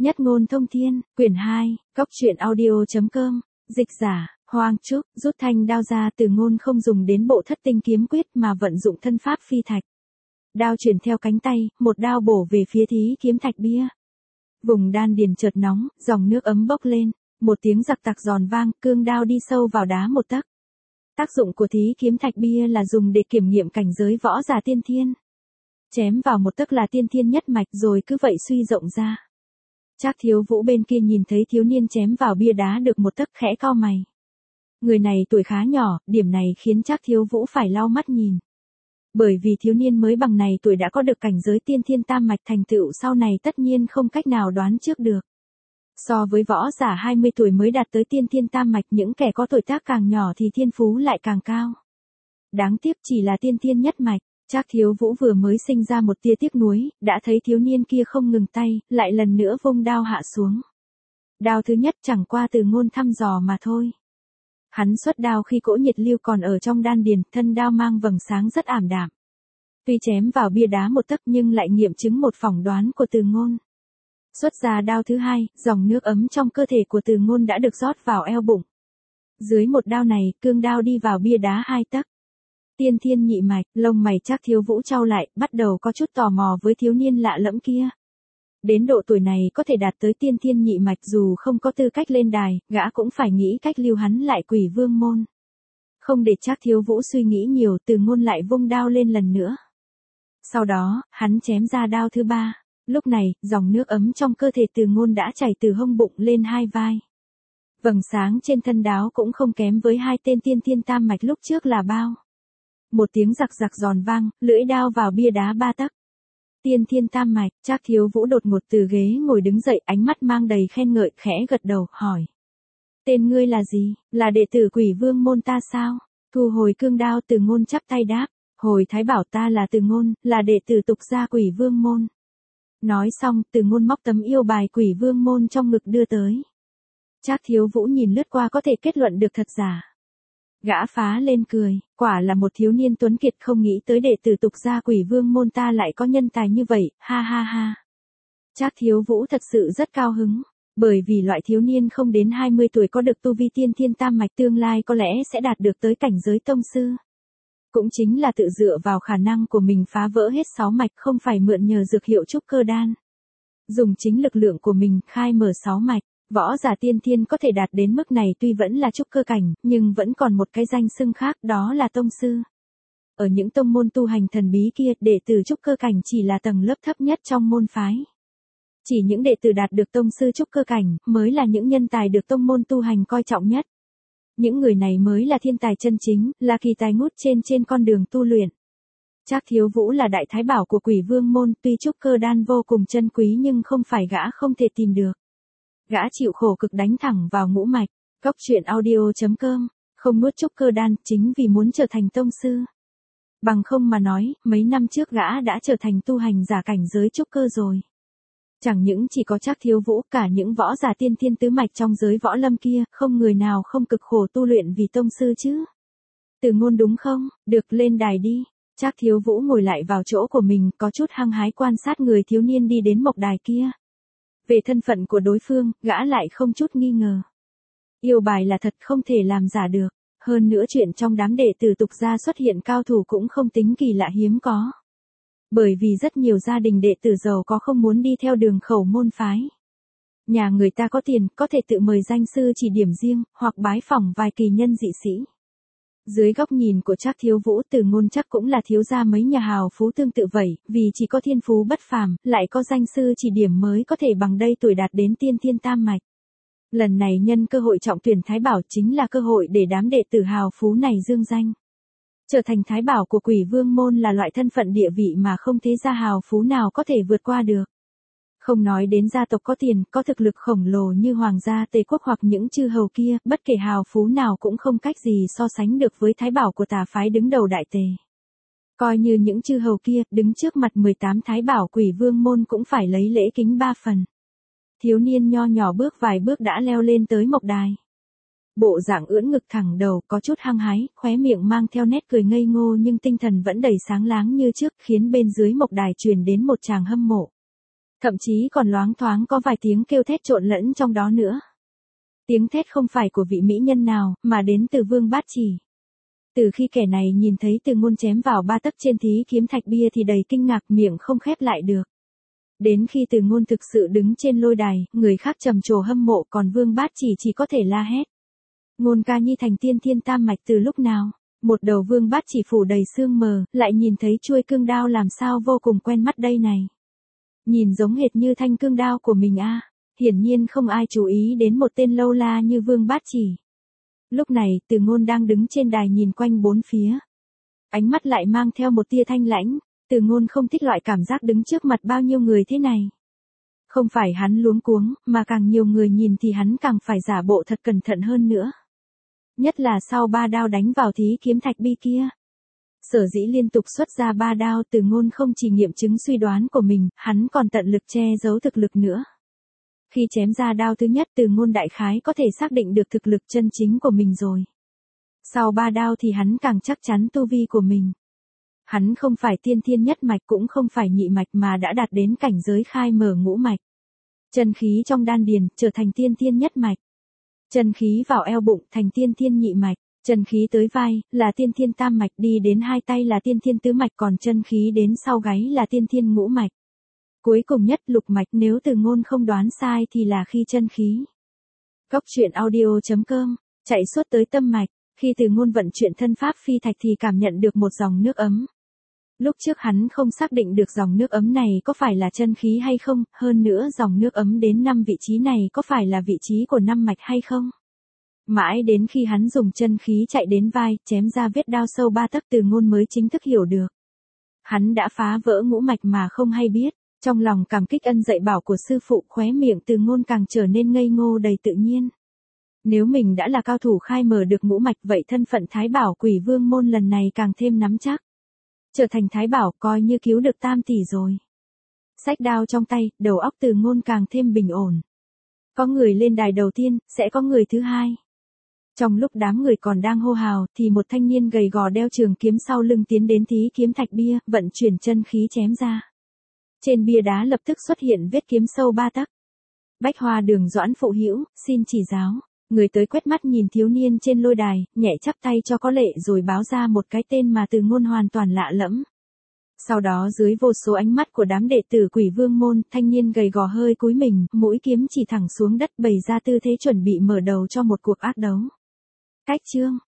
Nhất ngôn thông thiên, quyển 2, Cốc truyện audio.com, dịch giả, Hoang Trúc, rút thanh đao ra từ ngôn không dùng đến bộ thất tinh kiếm quyết mà vận dụng thân pháp phi thạch. Đao chuyển theo cánh tay, một đao bổ về phía thí kiếm thạch bia. Vùng đan điền chợt nóng, dòng nước ấm bốc lên, một tiếng giặc tặc giòn vang, cương đao đi sâu vào đá một tấc. Tác dụng của thí kiếm thạch bia là dùng để kiểm nghiệm cảnh giới võ giả tiên thiên. Chém vào một tấc là tiên thiên nhất mạch rồi cứ vậy suy rộng ra. Trác Thiếu Vũ bên kia nhìn thấy thiếu niên chém vào bia đá được một tấc khẽ cau mày. Người này tuổi khá nhỏ, điểm này khiến Trác Thiếu Vũ phải lau mắt nhìn. Bởi vì thiếu niên mới bằng này tuổi đã có được cảnh giới tiên thiên tam mạch, thành tựu sau này tất nhiên không cách nào đoán trước được. So với võ giả 20 tuổi mới đạt tới tiên thiên tam mạch, những kẻ có tuổi tác càng nhỏ thì thiên phú lại càng cao. Đáng tiếc chỉ là tiên thiên nhất mạch. Trác Thiếu Vũ vừa mới sinh ra một tia tiếc nuối, đã thấy thiếu niên kia không ngừng tay, lại lần nữa vung đao hạ xuống. Đao thứ nhất chẳng qua từ ngôn thăm dò mà thôi. Hắn xuất đao khi cỗ nhiệt lưu còn ở trong đan điền, thân đao mang vầng sáng rất ảm đạm. Tuy chém vào bia đá một tấc nhưng lại nghiệm chứng một phỏng đoán của Từ Ngôn. Xuất ra đao thứ hai, dòng nước ấm trong cơ thể của Từ Ngôn đã được rót vào eo bụng. Dưới một đao này, cương đao đi vào bia đá 2 tấc. Tiên thiên nhị mạch, lông mày Trác Thiếu Vũ chau lại, bắt đầu có chút tò mò với thiếu niên lạ lẫm kia. Đến độ tuổi này có thể đạt tới tiên thiên nhị mạch, dù không có tư cách lên đài, gã cũng phải nghĩ cách lưu hắn lại Quỷ Vương môn. Không để Trác Thiếu Vũ suy nghĩ nhiều, Từ Ngôn lại vung đao lên lần nữa. Sau đó, hắn chém ra đao thứ ba. Lúc này, dòng nước ấm trong cơ thể Từ Ngôn đã chảy từ hông bụng lên hai vai. Vầng sáng trên thân đáo cũng không kém với hai tên tiên thiên tam mạch lúc trước là bao. Một tiếng giặc giặc giòn vang, lưỡi đao vào bia đá 3 tấc. Tiên thiên tam mạch, Trác Thiếu Vũ đột ngột từ ghế ngồi đứng dậy, ánh mắt mang đầy khen ngợi, khẽ gật đầu, hỏi. Tên ngươi là gì, là đệ tử Quỷ Vương môn ta sao? Thu hồi cương đao, Từ Ngôn chắp tay đáp. Hồi thái bảo ta là Từ Ngôn, là đệ tử tục gia Quỷ Vương môn. Nói xong, Từ Ngôn móc tấm yêu bài Quỷ Vương môn trong ngực đưa tới. Trác Thiếu Vũ nhìn lướt qua có thể kết luận được thật giả. Gã phá lên cười, quả là một thiếu niên tuấn kiệt, không nghĩ tới đệ tử tục gia Quỷ Vương môn ta lại có nhân tài như vậy, ha ha ha. Trác Thiếu Vũ thật sự rất cao hứng, bởi vì loại thiếu niên không đến 20 tuổi có được tu vi tiên thiên tam mạch tương lai có lẽ sẽ đạt được tới cảnh giới tông sư. Cũng chính là tự dựa vào khả năng của mình phá vỡ hết 6 mạch, không phải mượn nhờ dược hiệu trúc cơ đan. Dùng chính lực lượng của mình khai mở 6 mạch. Võ giả tiên thiên có thể đạt đến mức này tuy vẫn là trúc cơ cảnh, nhưng vẫn còn một cái danh xưng khác, đó là tông sư. Ở những tông môn tu hành thần bí kia, đệ tử trúc cơ cảnh chỉ là tầng lớp thấp nhất trong môn phái. Chỉ những đệ tử đạt được tông sư trúc cơ cảnh mới là những nhân tài được tông môn tu hành coi trọng nhất. Những người này mới là thiên tài chân chính, là kỳ tài ngút trên con đường tu luyện. Trác Thiếu Vũ là đại thái bảo của Quỷ Vương môn, tuy trúc cơ đan vô cùng chân quý nhưng không phải gã không thể tìm được. Gã chịu khổ cực đánh thẳng vào ngũ mạch. Cốc truyện audio.com, không nuốt trúc cơ đan chính vì muốn trở thành tông sư. Bằng không mà nói, mấy năm trước gã đã trở thành tu hành giả cảnh giới trúc cơ rồi. Chẳng những chỉ có Trác Thiếu Vũ, cả những võ giả tiên thiên tứ mạch trong giới võ lâm kia, không người nào không cực khổ tu luyện vì tông sư chứ. Từ Ngôn đúng không, được lên đài đi. Trác Thiếu Vũ ngồi lại vào chỗ của mình, có chút hăng hái quan sát người thiếu niên đi đến mộc đài kia. Về thân phận của đối phương, gã lại không chút nghi ngờ. Yêu bài là thật, không thể làm giả được. Hơn nữa chuyện trong đám đệ tử tục gia xuất hiện cao thủ cũng không tính kỳ lạ hiếm có. Bởi vì rất nhiều gia đình đệ tử giàu có không muốn đi theo đường khẩu môn phái. Nhà người ta có tiền, có thể tự mời danh sư chỉ điểm riêng, hoặc bái phỏng vài kỳ nhân dị sĩ. Dưới góc nhìn của Trác Thiếu Vũ, Từ Ngôn chắc cũng là thiếu gia mấy nhà hào phú tương tự vậy, vì chỉ có thiên phú bất phàm, lại có danh sư chỉ điểm mới có thể bằng đây tuổi đạt đến tiên thiên tam mạch. Lần này nhân cơ hội trọng tuyển thái bảo chính là cơ hội để đám đệ tử hào phú này dương danh. Trở thành thái bảo của Quỷ Vương môn là loại thân phận địa vị mà không thế gia hào phú nào có thể vượt qua được. Không nói đến gia tộc có tiền, có thực lực khổng lồ như hoàng gia Tề quốc hoặc những chư hầu kia, bất kể hào phú nào cũng không cách gì so sánh được với thái bảo của tà phái đứng đầu Đại Tề. Coi như những chư hầu kia, đứng trước mặt 18 thái bảo Quỷ Vương môn cũng phải lấy lễ kính 3 phần. Thiếu niên nho nhỏ bước vài bước đã leo lên tới mộc đài. Bộ dạng ưỡn ngực thẳng đầu, có chút hăng hái, khóe miệng mang theo nét cười ngây ngô nhưng tinh thần vẫn đầy sáng láng như trước, khiến bên dưới mộc đài truyền đến một tràng hâm mộ. Thậm chí còn loáng thoáng có vài tiếng kêu thét trộn lẫn trong đó nữa. Tiếng thét không phải của vị mỹ nhân nào, mà đến từ Vương Bát Chỉ. Từ khi kẻ này nhìn thấy Từ Ngôn chém vào 3 tấc trên thí kiếm thạch bia thì đầy kinh ngạc, miệng không khép lại được. Đến khi Từ Ngôn thực sự đứng trên lôi đài, người khác trầm trồ hâm mộ, còn Vương Bát chỉ có thể la hét. Ngôn ca nhi thành tiên thiên tam mạch từ lúc nào? Một đầu Vương Bát Chỉ phủ đầy sương mờ, lại nhìn thấy chuôi cương đao làm sao vô cùng quen mắt đây này. Nhìn giống hệt như thanh cương đao của mình a. Hiển nhiên không ai chú ý đến một tên lâu la như Vương Bát Chỉ. Lúc này, Từ Ngôn đang đứng trên đài nhìn quanh bốn phía. Ánh mắt lại mang theo một tia thanh lãnh. Từ Ngôn không thích loại cảm giác đứng trước mặt bao nhiêu người thế này. Không phải hắn luống cuống, mà càng nhiều người nhìn thì hắn càng phải giả bộ thật cẩn thận hơn nữa. Nhất là sau 3 đao đánh vào thí kiếm thạch bi kia. Sở dĩ liên tục xuất ra 3 đao, Từ Ngôn không chỉ nghiệm chứng suy đoán của mình, hắn còn tận lực che giấu thực lực nữa. Khi chém ra đao thứ nhất, Từ Ngôn đại khái có thể xác định được thực lực chân chính của mình rồi. Sau 3 đao thì hắn càng chắc chắn tu vi của mình. Hắn không phải tiên thiên nhất mạch, cũng không phải nhị mạch, mà đã đạt đến cảnh giới khai mở ngũ mạch. Chân khí trong đan điền trở thành tiên thiên nhất mạch. Chân khí vào eo bụng thành tiên thiên nhị mạch. Chân khí tới vai là tiên thiên tam mạch, đi đến hai tay là tiên thiên tứ mạch, còn chân khí đến sau gáy là tiên thiên ngũ mạch. Cuối cùng nhất lục mạch, nếu Từ Ngôn không đoán sai thì là khi chân khí. Góc truyện audio.com, chạy suốt tới tâm mạch. Khi Từ Ngôn vận chuyển thân pháp phi thạch thì cảm nhận được một dòng nước ấm. Lúc trước hắn không xác định được dòng nước ấm này có phải là chân khí hay không, hơn nữa dòng nước ấm đến 5 vị trí này có phải là vị trí của 5 mạch hay không. Mãi đến khi hắn dùng chân khí chạy đến vai, chém ra vết đao sâu 3 tấc, Từ Ngôn mới chính thức hiểu được. Hắn đã phá vỡ ngũ mạch mà không hay biết. Trong lòng cảm kích ân dạy bảo của sư phụ, khóe miệng Từ Ngôn càng trở nên ngây ngô đầy tự nhiên. Nếu mình đã là cao thủ khai mở được ngũ mạch, vậy thân phận Thái Bảo Quỷ Vương môn lần này càng thêm nắm chắc. Trở thành Thái Bảo coi như cứu được Tam tỷ rồi. Xách đao trong tay, đầu óc Từ Ngôn càng thêm bình ổn. Có người lên đài đầu tiên, sẽ có người thứ hai. Trong lúc đám người còn đang hô hào, thì một thanh niên gầy gò đeo trường kiếm sau lưng tiến đến thí kiếm thạch bia, vận chuyển chân khí chém ra. Trên bia đá lập tức xuất hiện vết kiếm sâu 3 tấc. Bách Hoa Đường Doãn phụ hữu, xin chỉ giáo. Người tới quét mắt nhìn thiếu niên trên lôi đài, nhẹ chắp tay cho có lệ rồi báo ra một cái tên mà Từ Ngôn hoàn toàn lạ lẫm. Sau đó dưới vô số ánh mắt của đám đệ tử Quỷ Vương môn, thanh niên gầy gò hơi cúi mình, mũi kiếm chỉ thẳng xuống đất, bày ra tư thế chuẩn bị mở đầu cho một cuộc ác đấu. Cách chương